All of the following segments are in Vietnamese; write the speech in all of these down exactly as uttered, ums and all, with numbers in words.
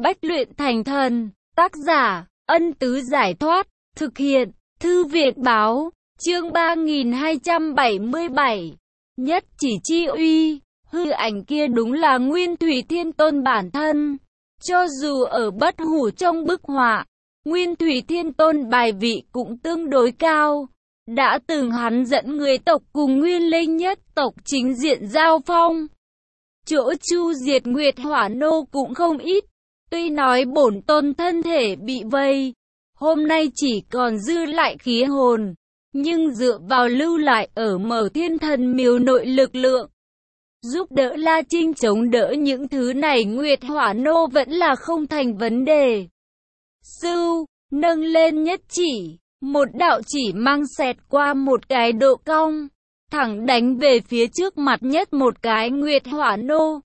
Bách luyện thành thần. Tác giả, Ân Tứ Giải Thoát. Thực hiện, Thư viện Báo. Chương ba nghìn hai trăm bảy mươi bảy. Nhất chỉ chi uy. Hư ảnh kia đúng là Nguyên Thủy Thiên Tôn bản thân. Cho dù ở bất hủ trong bức họa, Nguyên Thủy Thiên Tôn bài vị cũng tương đối cao. Đã từng hắn dẫn người tộc cùng Nguyên Linh nhất tộc chính diện giao phong. Chỗ chu diệt Nguyệt Hỏa Nô cũng không ít. Tuy nói bổn tôn thân thể bị vây, hôm nay chỉ còn dư lại khí hồn, nhưng dựa vào lưu lại ở Mở Thiên Thần Miếu nội lực lượng, giúp đỡ La Trinh chống đỡ những thứ này, Nguyệt Hỏa Nô vẫn là không thành vấn đề. Sưu, nâng lên nhất chỉ, một đạo chỉ mang xẹt qua một cái độ cong, thẳng đánh về phía trước mặt nhất một cái Nguyệt Hỏa Nô.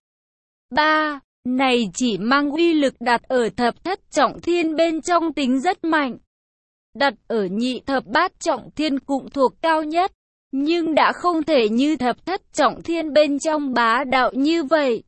Ba, này chỉ mang uy lực đặt ở thập thất trọng thiên bên trong tính rất mạnh. Đặt ở nhị thập bát trọng thiên cũng thuộc cao nhất, nhưng đã không thể như thập thất trọng thiên bên trong bá đạo như vậy.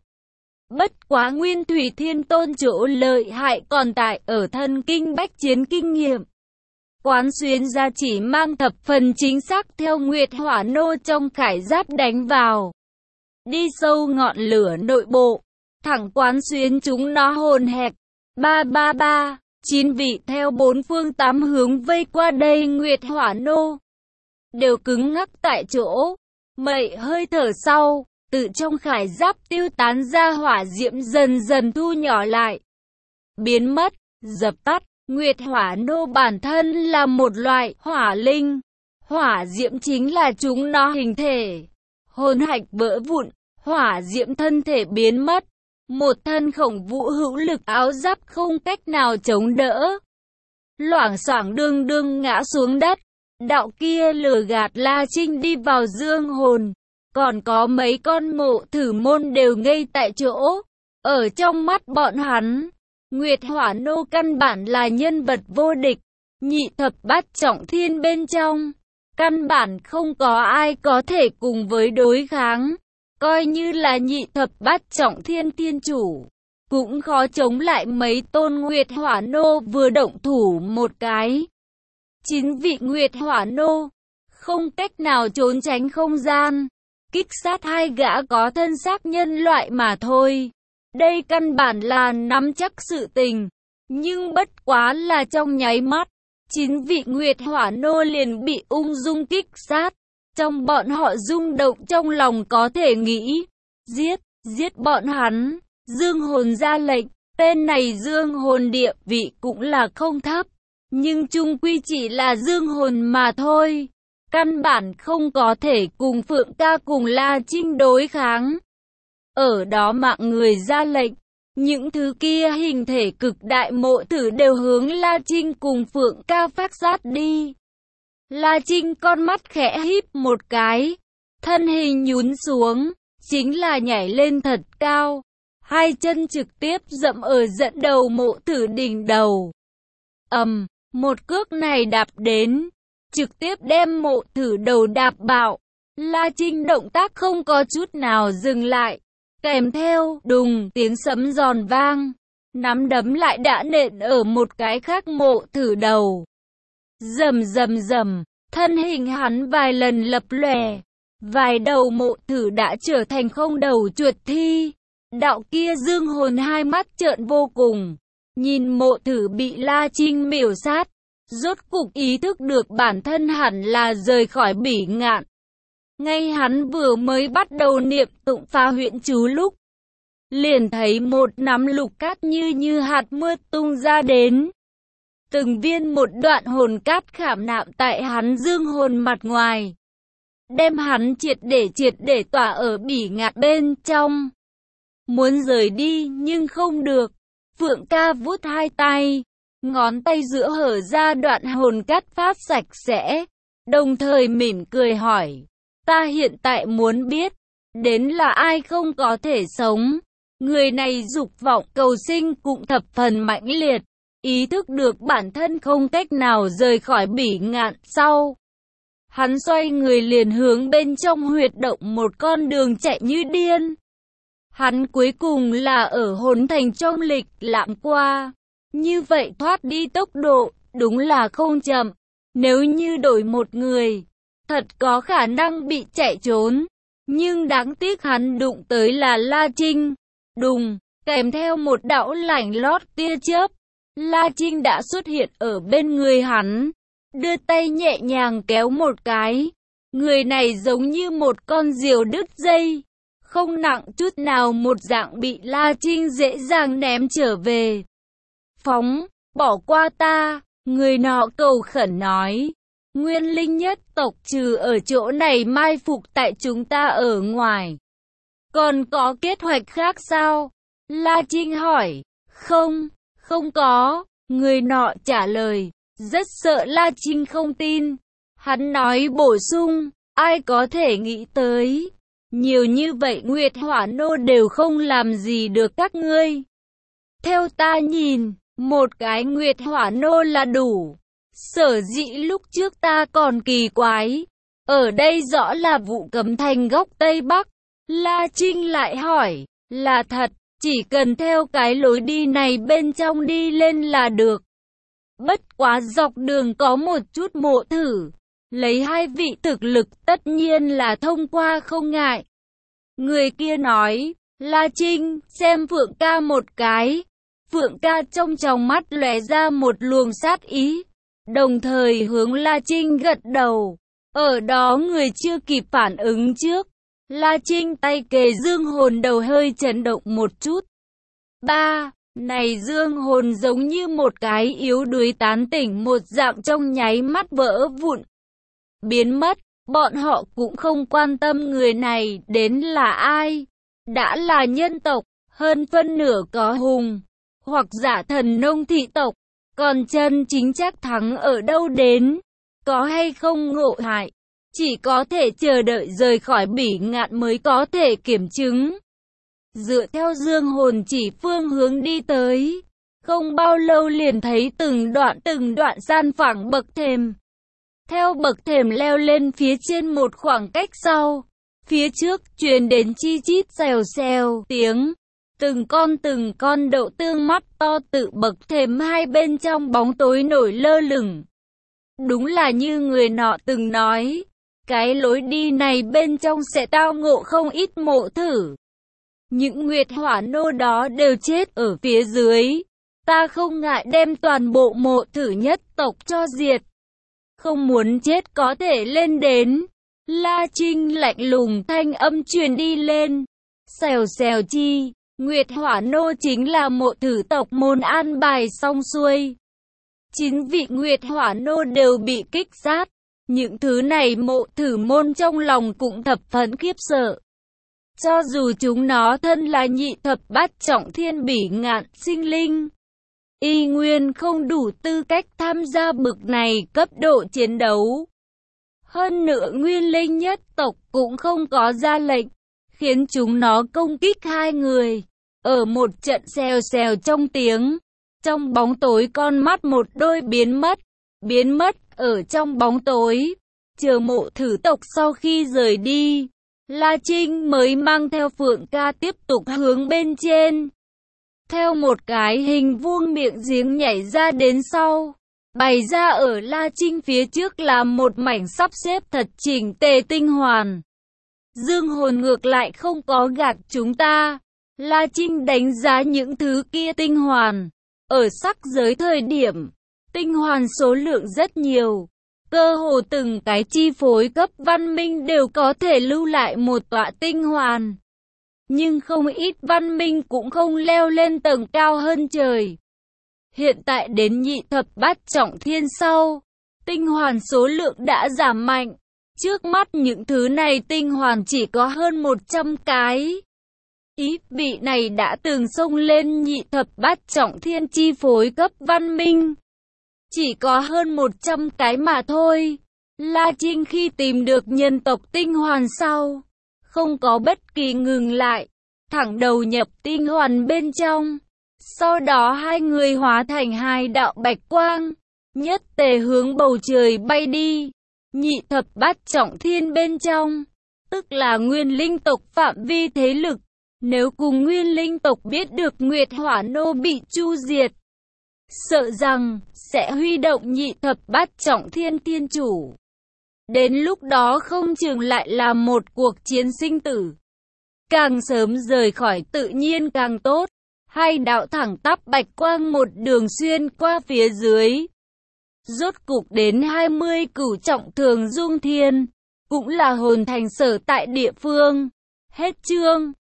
Bất quá Nguyên Thủy Thiên Tôn chỗ lợi hại còn tại ở thân kinh bách chiến kinh nghiệm. Quán xuyến ra chỉ mang thập phần chính xác theo Nguyệt Hỏa Nô trong khải giáp đánh vào. Đi sâu ngọn lửa nội bộ, thẳng quán xuyến chúng nó hồn hẹp. Ba ba ba, chín vị theo bốn phương tám hướng vây qua đây Nguyệt Hỏa Nô đều cứng ngắc tại chỗ. Mậy hơi thở sau, tự trong khải giáp tiêu tán ra hỏa diễm dần dần thu nhỏ lại, biến mất, dập tắt. Nguyệt Hỏa Nô bản thân là một loại hỏa linh, hỏa diễm chính là chúng nó hình thể. Hồn hạch vỡ vụn, hỏa diễm thân thể biến mất, một thân khổng vũ hữu lực áo giáp không cách nào chống đỡ, loảng xoảng đương đương ngã xuống đất. Đạo kia lừa gạt La Trinh đi vào dương hồn, còn có mấy con mộ thử môn đều ngây tại chỗ. Ở trong mắt bọn hắn, Nguyệt Hỏa Nô căn bản là nhân vật vô địch, nhị thập bát trọng thiên bên trong, căn bản không có ai có thể cùng với đối kháng. Coi như là nhị thập bát trọng thiên thiên chủ, cũng khó chống lại mấy tôn Nguyệt Hỏa Nô vừa động thủ một cái. Chín vị Nguyệt Hỏa Nô, không cách nào trốn tránh không gian, kích sát hai gã có thân xác nhân loại mà thôi. Đây căn bản là nắm chắc sự tình, nhưng bất quá là trong nháy mắt, chín vị Nguyệt Hỏa Nô liền bị ung dung kích sát. Trong bọn họ rung động trong lòng có thể nghĩ, giết, giết bọn hắn. Dương hồn ra lệnh, tên này dương hồn địa vị cũng là không thấp, nhưng chung quy chỉ là dương hồn mà thôi, căn bản không có thể cùng Phượng Ca cùng La Trinh đối kháng. Ở đó mạng người ra lệnh, những thứ kia hình thể cực đại mộ tử đều hướng La Trinh cùng Phượng Ca phát sát đi. La Trinh con mắt khẽ híp một cái, thân hình nhún xuống, chính là nhảy lên thật cao, hai chân trực tiếp dẫm ở dẫn đầu mộ tử đỉnh đầu. Ầm, một cước này đạp đến, trực tiếp đem mộ tử đầu đạp bạo. La Trinh động tác không có chút nào dừng lại, kèm theo đùng tiếng sấm giòn vang, nắm đấm lại đã nện ở một cái khác mộ tử đầu. Rầm rầm rầm, thân hình hắn vài lần lập lòe, vài đầu mộ tử đã trở thành không đầu chuột thi. Đạo kia dương hồn hai mắt trợn vô cùng, nhìn mộ tử bị La Trinh miểu sát, rốt cục ý thức được bản thân hẳn là rời khỏi bỉ ngạn. Ngay hắn vừa mới bắt đầu niệm tụng phá huyễn chú lúc, liền thấy một nắm lục cát như như hạt mưa tung ra đến. Từng viên một đoạn hồn cát khảm nạm tại hắn dương hồn mặt ngoài, đem hắn triệt để triệt để tỏa ở bỉ ngạn bên trong. Muốn rời đi nhưng không được, Phượng Ca vuốt hai tay, ngón tay giữa hở ra đoạn hồn cát phát sạch sẽ, đồng thời mỉm cười hỏi, ta hiện tại muốn biết, đến là ai không có thể sống. Người này dục vọng cầu sinh cũng thập phần mãnh liệt, ý thức được bản thân không cách nào rời khỏi bỉ ngạn sau. Hắn xoay người liền hướng bên trong huyệt động một con đường chạy như điên. Hắn cuối cùng là ở hồn thành trong lịch lãm qua. Như vậy thoát đi tốc độ, đúng là không chậm. Nếu như đổi một người, thật có khả năng bị chạy trốn. Nhưng đáng tiếc hắn đụng tới là La Trinh. Đùng, kèm theo một đạo lạnh lót tia chớp, La Trinh đã xuất hiện ở bên người hắn. Đưa tay nhẹ nhàng kéo một cái. Người này giống như một con diều đứt dây. Không nặng chút nào, một dạng bị La Trinh dễ dàng ném trở về. Phóng, bỏ qua ta, người nọ cầu khẩn nói. Nguyên linh nhất tộc trừ ở chỗ này mai phục tại chúng ta ở ngoài. Còn có kế hoạch khác sao? La Trinh hỏi. Không, không có, người nọ trả lời. Rất sợ La Trinh không tin. Hắn nói bổ sung, ai có thể nghĩ tới. Nhiều như vậy Nguyệt Hỏa Nô đều không làm gì được các ngươi. Theo ta nhìn, một cái Nguyệt Hỏa Nô là đủ. Sở dĩ lúc trước ta còn kỳ quái. Ở đây rõ là vụ cấm thành góc Tây Bắc. La Trinh lại hỏi, là thật, chỉ cần theo cái lối đi này bên trong đi lên là được. Bất quá dọc đường có một chút mộ thử. Lấy hai vị thực lực tất nhiên là thông qua không ngại. Người kia nói, La Trinh, xem Phượng ca một cái. Phượng ca trong tròng mắt lóe ra một luồng sát ý. Đồng thời hướng La Trinh gật đầu. Ở đó người chưa kịp phản ứng trước. La Trinh tay kề dương hồn đầu hơi chấn động một chút. Ba, này dương hồn giống như một cái yếu đuối tán tỉnh một dạng trong nháy mắt vỡ vụn. Biến mất, bọn họ cũng không quan tâm người này đến là ai. Đã là nhân tộc, hơn phân nửa có hùng, hoặc giả thần nông thị tộc. Còn chân chính chắc thắng ở đâu đến, có hay không ngộ hại, chỉ có thể chờ đợi rời khỏi bỉ ngạn mới có thể kiểm chứng. Dựa theo dương hồn chỉ phương hướng đi tới, không bao lâu liền thấy từng đoạn từng đoạn gian phẳng bậc thềm. Theo bậc thềm leo lên phía trên một khoảng cách sau, phía trước truyền đến chi chít xèo xèo tiếng. Từng con từng con đậu tương mắt to tự bậc thềm hai bên trong bóng tối nổi lơ lửng. Đúng là như người nọ từng nói, cái lối đi này bên trong sẽ tao ngộ không ít mộ thử. Những Nguyệt Hỏa Nô đó đều chết ở phía dưới. Ta không ngại đem toàn bộ mộ thử nhất tộc cho diệt. Không muốn chết có thể lên đến. La Trinh lạnh lùng thanh âm truyền đi lên. Xèo xèo chi. Nguyệt Hỏa Nô chính là mộ thử tộc môn an bài xong xuôi. Chín vị Nguyệt Hỏa Nô đều bị kích sát. Những thứ này mộ thử môn trong lòng cũng thập phần khiếp sợ. Cho dù chúng nó thân là nhị thập bát trọng thiên bỉ ngạn sinh linh, y nguyên không đủ tư cách tham gia bực này cấp độ chiến đấu. Hơn nữa nguyên linh nhất tộc cũng không có ra lệnh, khiến chúng nó công kích hai người. Ở một trận xèo xèo trong tiếng, trong bóng tối con mắt một đôi biến mất, biến mất ở trong bóng tối. Chờ mộ thử tộc sau khi rời đi, La Trinh mới mang theo Phượng ca tiếp tục hướng bên trên. Theo một cái hình vuông miệng giếng nhảy ra đến sau, bày ra ở La Trinh phía trước là một mảnh sắp xếp thật chỉnh tề tinh hoàn. Dương hồn ngược lại không có gạt chúng ta. La Trinh đánh giá những thứ kia tinh hoàn. Ở sắc giới thời điểm, tinh hoàn số lượng rất nhiều. Cơ hồ từng cái chi phối cấp văn minh đều có thể lưu lại một tọa tinh hoàn. Nhưng không ít văn minh cũng không leo lên tầng cao hơn trời. Hiện tại đến nhị thập bát trọng thiên sau, tinh hoàn số lượng đã giảm mạnh. Trước mắt những thứ này tinh hoàn chỉ có hơn một trăm cái. Ý vị này đã từng xông lên nhị thập bát trọng thiên chi phối cấp văn minh. Chỉ có hơn một trăm cái mà thôi. La Trinh khi tìm được nhân tộc tinh hoàn sau, không có bất kỳ ngừng lại, thẳng đầu nhập tinh hoàn bên trong. Sau đó hai người hóa thành hai đạo bạch quang, nhất tề hướng bầu trời bay đi. Nhị thập bát trọng thiên bên trong, tức là nguyên linh tộc phạm vi thế lực, Nếu cùng nguyên linh tộc biết được Nguyệt Hỏa Nô bị chu diệt, sợ rằng sẽ huy động nhị thập bát trọng thiên thiên chủ. Đến lúc đó không chừng lại là một cuộc chiến sinh tử. Càng sớm rời khỏi tự nhiên càng tốt. Hai đạo thẳng tắp bạch quang một đường xuyên qua phía dưới. Rốt cục đến hai mươi cửu trọng thường dung thiên, cũng là hồn thành sở tại địa phương. Hết chương.